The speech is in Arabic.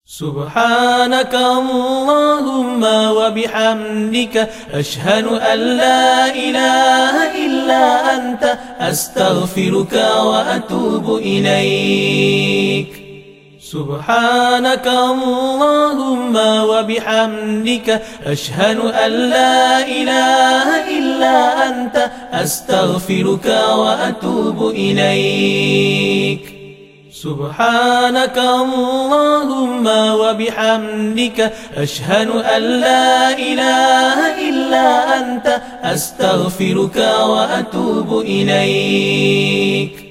سبحانك اللهم وبحمدك أشهد أن لا إله إلا أنت أستغفرك وأتوب إليك. سبحانك اللهم وبحمدك أشهد أن لا إله إلا أنت أستغفرك وأتوب إليك. سبحانك اللهم وبحمدك أشهد أن لا إله إلا أنت أستغفرك وأتوب إليك.